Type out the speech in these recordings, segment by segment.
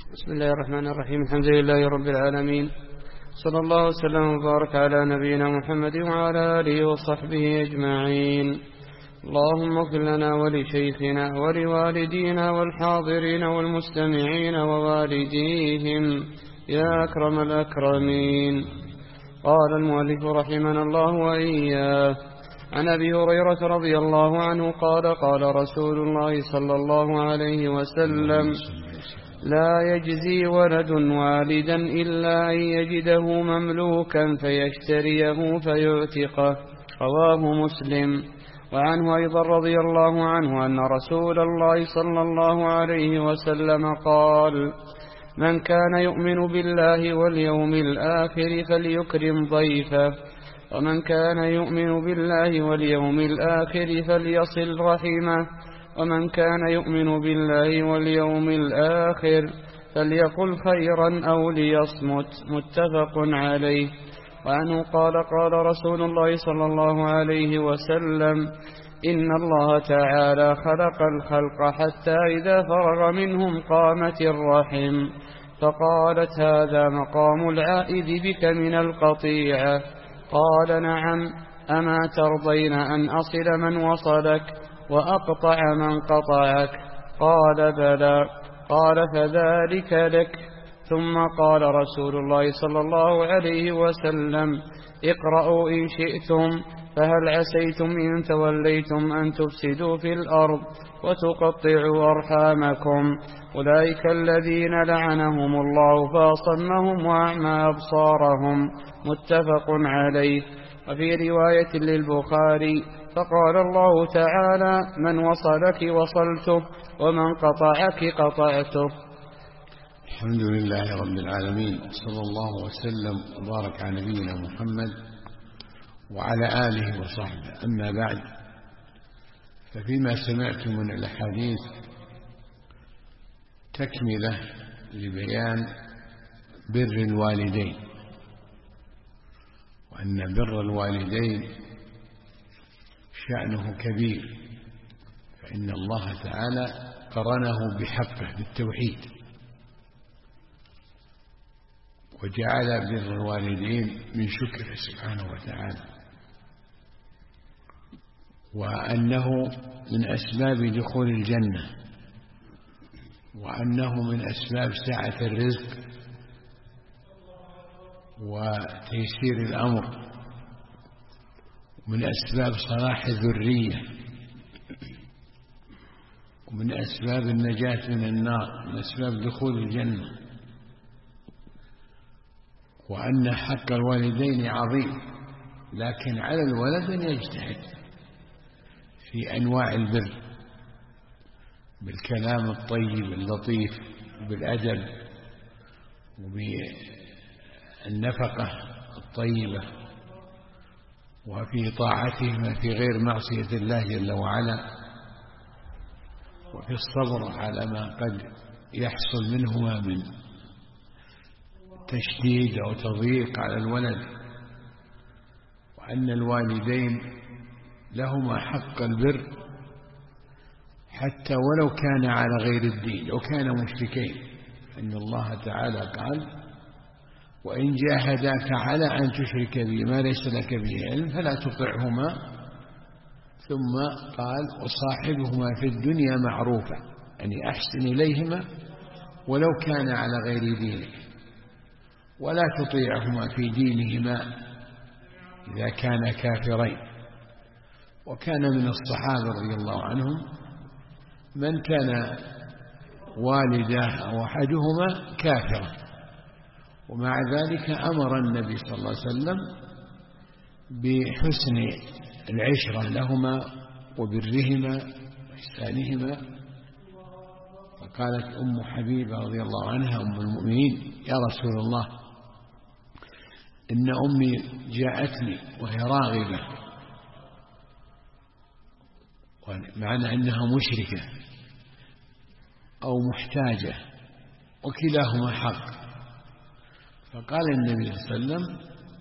بسم الله الرحمن الرحيم. الحمد لله رب العالمين، صلى الله وسلم وبارك على نبينا محمد وعلى آله وصحبه أجمعين. اللهم اغفر لنا ولشيخنا ولوالدينا والحاضرين والمستمعين ووالديهم يا أكرم الأكرمين. قال المؤلف رحمنا الله وإياه: عن أبي هريرة رضي الله عنه قال: قال رسول الله صلى الله عليه وسلم: لا يجزي ولد والدا إلا أن يجده مملوكا فيشتريه فيعتقه. رواه مسلم. وعنه أيضا رضي الله عنه أن رسول الله صلى الله عليه وسلم قال: من كان يؤمن بالله واليوم الآخر فليكرم ضيفه، ومن كان يؤمن بالله واليوم الآخر فليصل رحمه، ومن كان يؤمن بالله واليوم الآخر فليقل خيرا أو ليصمت. متفق عليه. وعنه قال: قال رسول الله صلى الله عليه وسلم: إن الله تعالى خلق الخلق حتى إذا فرغ منهم قامت الرحم، فقالت: هذا مقام العائد بك من القطيعة. قال: نعم، أما ترضين أن أصل من وصلك وأقطع من قطعك؟ قال: بلى. قال: فذلك لك. ثم قال رسول الله صلى الله عليه وسلم: اقرأوا إن شئتم، فهل عسيتم إن توليتم أن تفسدوا في الأرض وتقطعوا أرحامكم؟ أولئك الذين لعنهم الله فأصمهم وأعمى أبصارهم. متفق عليه. وفي رواية للبخاري: فقال الله تعالى: من وصلك وصلته، ومن قطعك قطعته. الحمد لله رب العالمين، صلى الله وسلم وبارك على نبينا محمد وعلى آله وصحبه. أما بعد، ففيما سمعت من الأحاديث تكملة لبيان بر الوالدين، وأن بر الوالدين شأنه كبير، فإن الله تعالى قرنه بحقه بالتوحيد، وجعل بر الوالدين من شكره سبحانه وتعالى، وأنه من أسباب دخول الجنة، وأنه من أسباب سعة الرزق وتيسير الأمر، ومن أسباب صلاح الذرية، ومن أسباب النجاة من النار، من أسباب دخول الجنة، وأن حق الوالدين عظيم، لكن على الولد أن يجتهد في أنواع البر، بالكلام الطيب اللطيف، وبالأدب، وبالنفقة الطيبة، وفي طاعتهما في غير معصية الله جل وعلا، وفي الصبر على ما قد يحصل منهما من تشديد أو تضييق على الولد، وأن الوالدين لهما حق البر حتى ولو كان على غير الدين، لو كان مشركين، فإن الله تعالى قال: وإن جاهداك على أن تشرك بي ما ليس لك به علم فلا تطعهما، ثم قال: وصاحبهما في الدنيا معروفا، يعني أحسن إليهما ولو كان على غير دينك، ولا تطيعهما في دينهما إذا كان كافرين. وكان من الصحابة رضي الله عنهم من كان والده أو أحدهما كافرا، ومع ذلك أمر النبي صلى الله عليه وسلم بحسن العشرة لهما وبرهما وإحسانهما. فقالت أم حبيبة رضي الله عنها أم المؤمنين: يا رسول الله، إن أمي جاءتني وهي راغبة، معنى أنها مشركة أو محتاجة، وكلاهما حق. فقال النبي صلى الله عليه وسلم: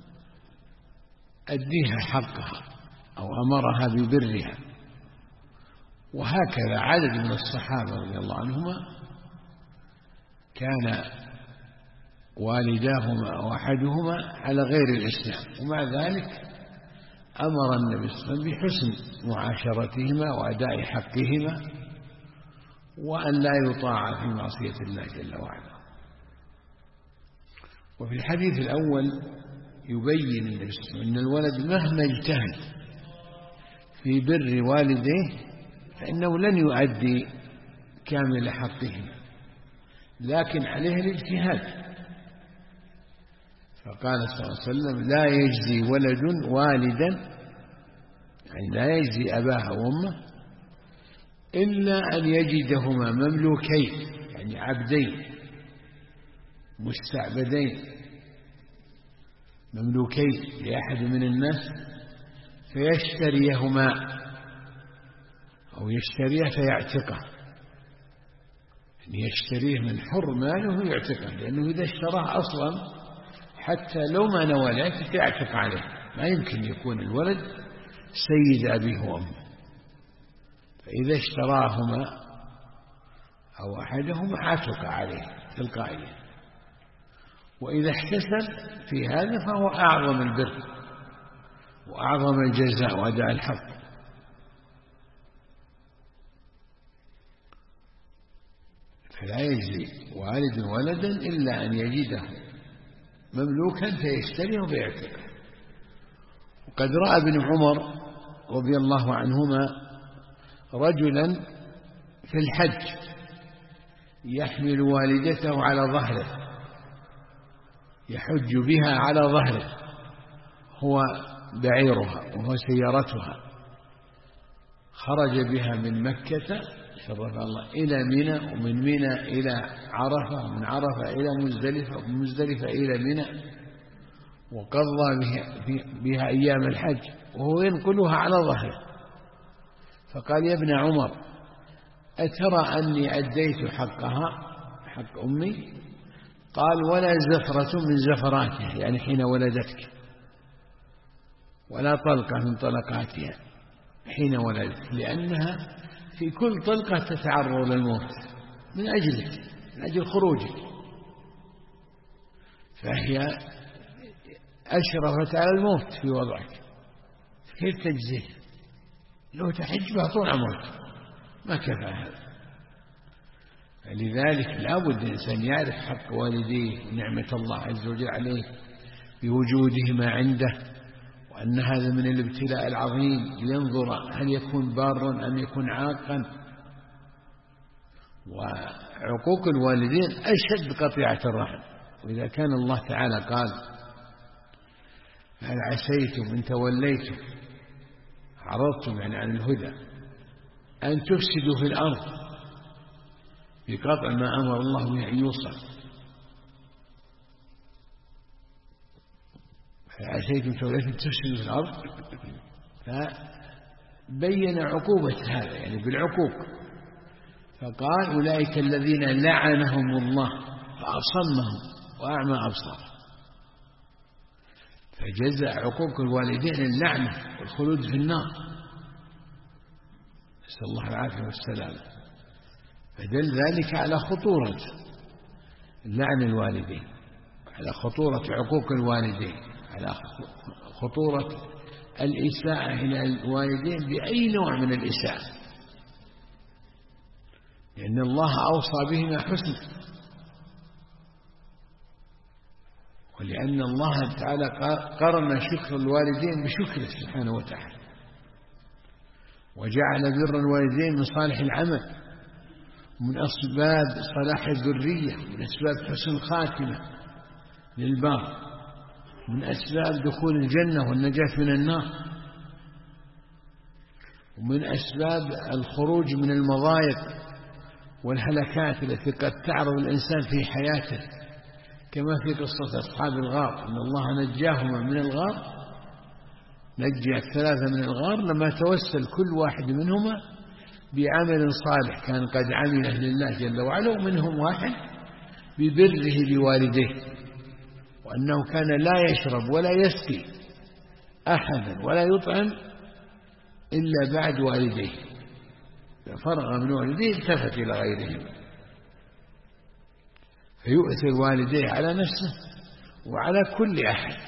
أديها حقها، أو أمرها ببرها. وهكذا عدد من الصحابة رضي الله عنهما كان والداهما أو أحدهما على غير الإسلام، ومع ذلك أمر النبي صلى الله عليه وسلم بحسن معاشرتهما وأداء حقهما، وأن لا يطاع في معصية الله جل وعلا. وفي الحديث الأول يبين النبي صلى الله عليه وسلم أن الولد مهما اجتهد في بر والديه فإنه لن يؤدي كامل حقهما، لكن عليه الاجتهاد. فقال صلى الله عليه وسلم: لا يجزي ولد والدا، يعني لا يجزي أباه وأمه، إلا أن يجدهما مملوكين، يعني عبدين مستعبدين مملوكين لأحد من الناس، فيشتريهما أو يشتريه فيعتقه، يعني يشتريه من حر ماله ويعتقه، لأنه إذا اشتراه أصلا حتى لو ما نوى ذلك يعتق عليه. ما يمكن يكون الولد سيد أبيه وأمه، فإذا اشتراهما أو أحدهما عتق عليه تلقائيا. وإذا احتسب في هذا فهو أعظم البر وأعظم الجزاء وأداء الحق. فلا يجزي والد ولدا إلا أن يجده مملوكا فيشتريه ويعتقه. وقد رأى ابن عمر رضي الله عنهما رجلا في الحج يحمل والدته على ظهره، يحج بها على ظهره، هو بعيرها وهو سيارتها. خرج بها من مكة شرف الله إلى منى، ومن منى إلى عرفة، ومن عرفة إلى مزدلفة، ومن مزدلفة إلى منى، وقضى بها أيام الحج وهو ينقلها على ظهره. فقال: يا ابن عمر، أترى أني أديت حقها حق أمي؟ قال: ولا زفرة من زفراتها، يعني حين ولدتك، ولا طلقة من طلقاتها حين ولدتك، لأنها في كل طلقة تتعرض للموت من أجلك، من أجل خروجك، فهي أشرفت على الموت في وضعك، كيف تجزيه؟ لو تحج بها طول عمرك ما كفى هذا. فلذلك لابد الإنسان يعرف حق والديه ونعمة الله عز وجل عليه بوجودهما عنده، وأن هذا من الابتلاء العظيم، لينظر هل يكون بارا أم يكون عاقا. وعقوق الوالدين أشد قطيعة الرحم. وإذا كان الله تعالى قال: هل عسيتم إن توليتم، عرضتم يعني عن الهدى، أن تفسدوا في الأرض بقطع ما أمر الله به أن يوصل، عسيتم توليتم تفسدوا في الأرض، فبين عقوبة هذا يعني بالعقوق. فقال: أولئك الذين لعنهم الله فأصمهم وأعمى أبصارهم. فجزاء عقوق الوالدين اللعنة والخلود في النار، نسأل الله العافية والسلامة. فدل ذلك على خطورة لعن الوالدين، على خطورة عقوق الوالدين، على خطورة الإساءة إلى الوالدين بأي نوع من الإساءة، لأن الله أوصى بهما حسنا، ولأن الله تعالى قرن شكر الوالدين بشكره سبحانه وتعالى، وجعل بر الوالدين من صالح العمل، من أسباب صلاح الذرية، من أسباب حسن الخاتمة للبار، من أسباب دخول الجنة والنجاة من النار، ومن أسباب الخروج من المضايق والهلكات التي قد تعرض الإنسان في حياته، كما في قصة أصحاب الغار أن الله نجاهما من الغار، نجي الثلاثة من الغار لما توسل كل واحد منهما بعمل صالح كان قد عمله لله جل وعلا، ومنهم واحد ببره لوالديه، وأنه كان لا يشرب ولا يسقي أحدا ولا يطعم إلا بعد والديه، فرغ من والديه التفت إلى غيرهم. فيؤثر والديه على نفسه وعلى كل أحد.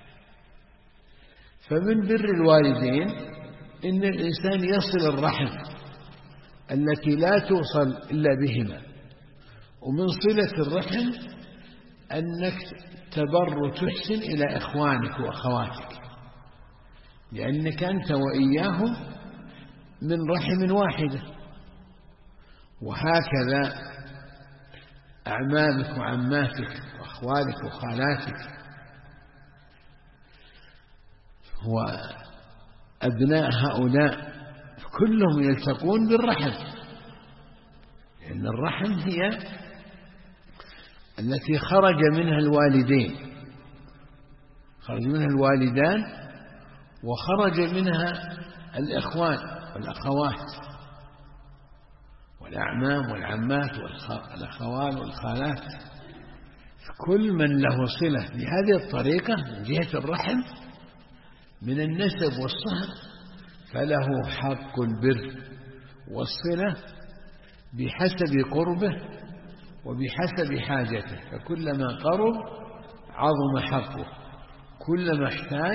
فمن بر الوالدين إن الإنسان يصل الرحم التي لا توصل إلا بهما. ومن صلة الرحم أنك تبر تحسن إلى إخوانك وأخواتك، لأنك أنت وإياهم من رحم واحدة. وهكذا أعمامك وعماتك وأخوالك وخالاتك وأبناء هؤلاء كلهم يلتقون بالرحم، لأن الرحم هي التي خرج منها الوالدين، خرج منها الوالدان وخرج منها الإخوان والأخوات والأعمام والعمات والأخوال والخالات. كل من له صلة بهذه الطريقة من جهة الرحم من النسب والصهر فله حق البر والصلة بحسب قربه وبحسب حاجته، فكلما قرب عظم حقه، كلما احتاج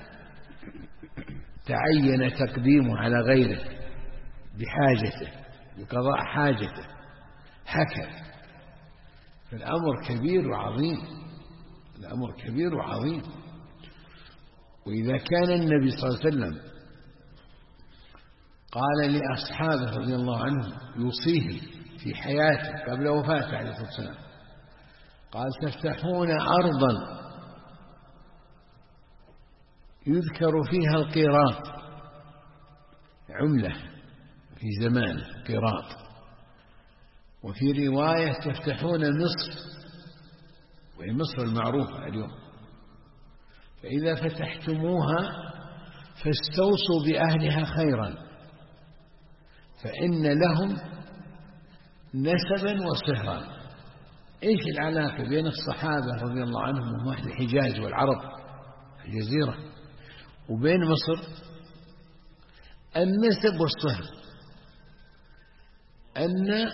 تعين تقديمه على غيره بحاجته بقضاء حاجته. هكذا فالأمر كبير وعظيم، الأمر كبير وعظيم. وإذا كان النبي صلى الله عليه وسلم قال لأصحابه رضي الله عنهم يوصيه في حياته قبل وفاته عليه الصلاة والسلام، قال تفتحون أرضا يذكر فيها القيراط، عملة في زمان قيراط. وفي رواية تفتحون مصر، وهي مصر المعروفة اليوم، فإذا فتحتموها فاستوصوا بأهلها خيرا فإن لهم نسبا وصهرا. إيش العلاقة بين الصحابة رضي الله عنهم وهم أهل الحجاز والعرب الجزيرة وبين مصر؟ النسب والصهر، أن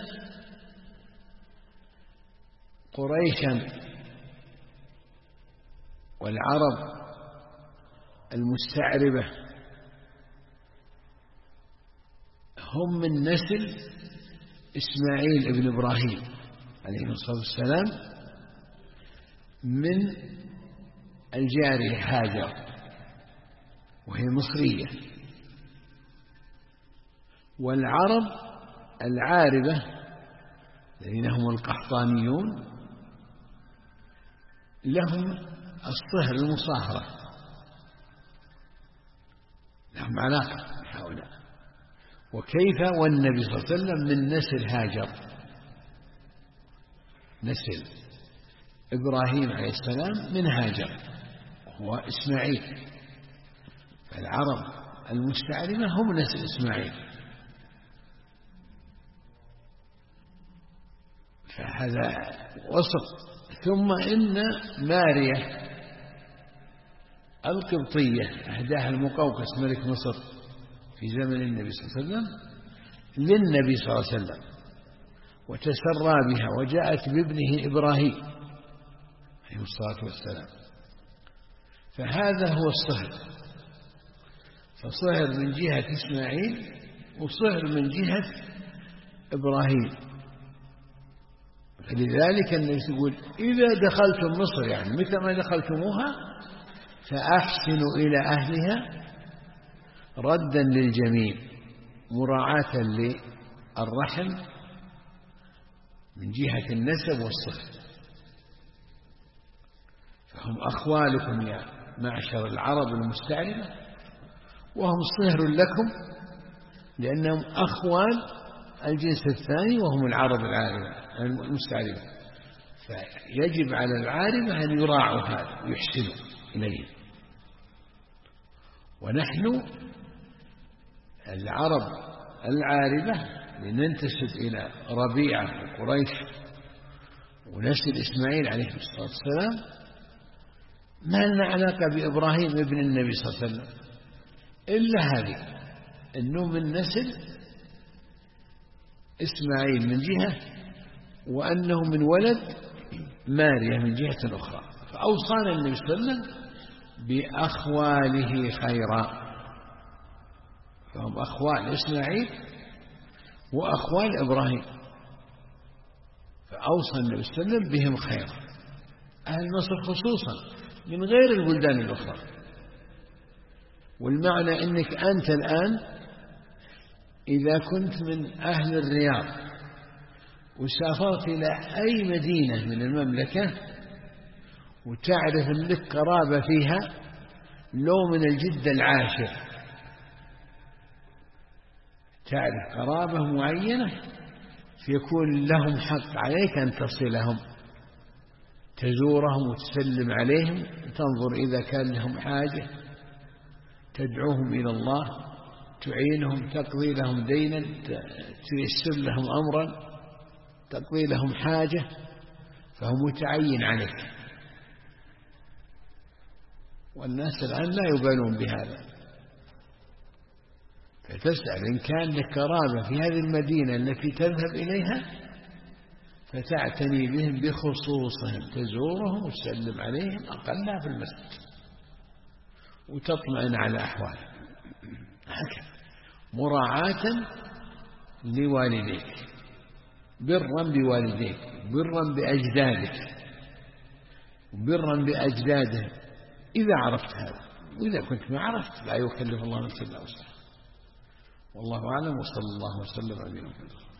قريشا والعرب المستعربة هم من نسل إسماعيل ابن إبراهيم عليه الصلاة والسلام من الجارية هاجر وهي مصرية. والعرب العاربة الذين هم القحطانيون لهم الصهر المصاهرة، لهم علاقة بهؤلاء. وكيف والنبي صلى الله عليه وسلم من نسل هاجر، نسل إبراهيم عليه السلام من هاجر وهو إسماعيل. فالعرب المستعربة هم نسل إسماعيل. فهذا وصف. ثم إن مارية القبطية أهداها المقوقس ملك مصر في زمن النبي صلى الله عليه وسلم للنبي صلى الله عليه وسلم وتسرى بها وجاءت بابنه إبراهيم عليه الصلاة والسلام. فهذا هو الصهر، فصهر من جهة إسماعيل وصهر من جهة إبراهيم. فلذلك النبي يقول إذا دخلتم مصر، يعني متى ما دخلتموها فأحسنوا إلى أهلها ردا للجميع مراعاة للرحم من جهة النسب والصهر. فهم أخوالكم يا معشر العرب المستعربة، وهم صهر لكم لأنهم أخوال الجنس الثاني وهم العرب العاربة المستعربة. فيجب على العاربة أن يراعوا هذا ويحسنوا إليه. ونحن العرب العاربة لننتسب إلى ربيعة وقريش ونسل إسماعيل عليه الصلاة والسلام، ما لنا علاقة بإبراهيم ابن النبي صلى الله عليه وسلم إلا هذه، أنه من نسل إسماعيل من جهة، وأنه من ولد مارية من جهة أخرى. فأوصانا النبي صلى الله عليه وسلم بأخواله خيرا، فهم أخوال إسماعيل وأخوال إبراهيم، فأوصى النبي صلى الله عليه وسلم بهم خيرا، أهل مصر خصوصا من غير البلدان الأخرى. والمعنى أنك أنت الآن إذا كنت من أهل الرياض وسافرت إلى أي مدينة من المملكة وتعرف أن لك قرابة فيها لو من الجدة العاشر، تعرف قرابة معينة، فيكون لهم حق عليك أن تصلهم، تزورهم وتسلم عليهم، تنظر إذا كان لهم حاجة، تدعوهم إلى الله، تعينهم، تقضي لهم دينا، تيسر لهم أمرا، تقضي لهم حاجة، فهو متعين عليك. والناس الآن لا يبالون بهذا، فتسأل إن كان لك قرابة في هذه المدينة التي تذهب إليها فتعتني بهم بخصوصهم، تزورهم وتسلم عليهم أقلها في المسجد وتطمئن على أحوالهم، هكذا مراعاة لوالديك، برا بوالديك، برا بأجدادك، برا بأجدادهم إذا عرفت هذا، وإذا كنت ما عرفت لا يكلف الله نفسا إلا وسعها. والله أعلم، وصلى الله وسلم على نبينا محمد.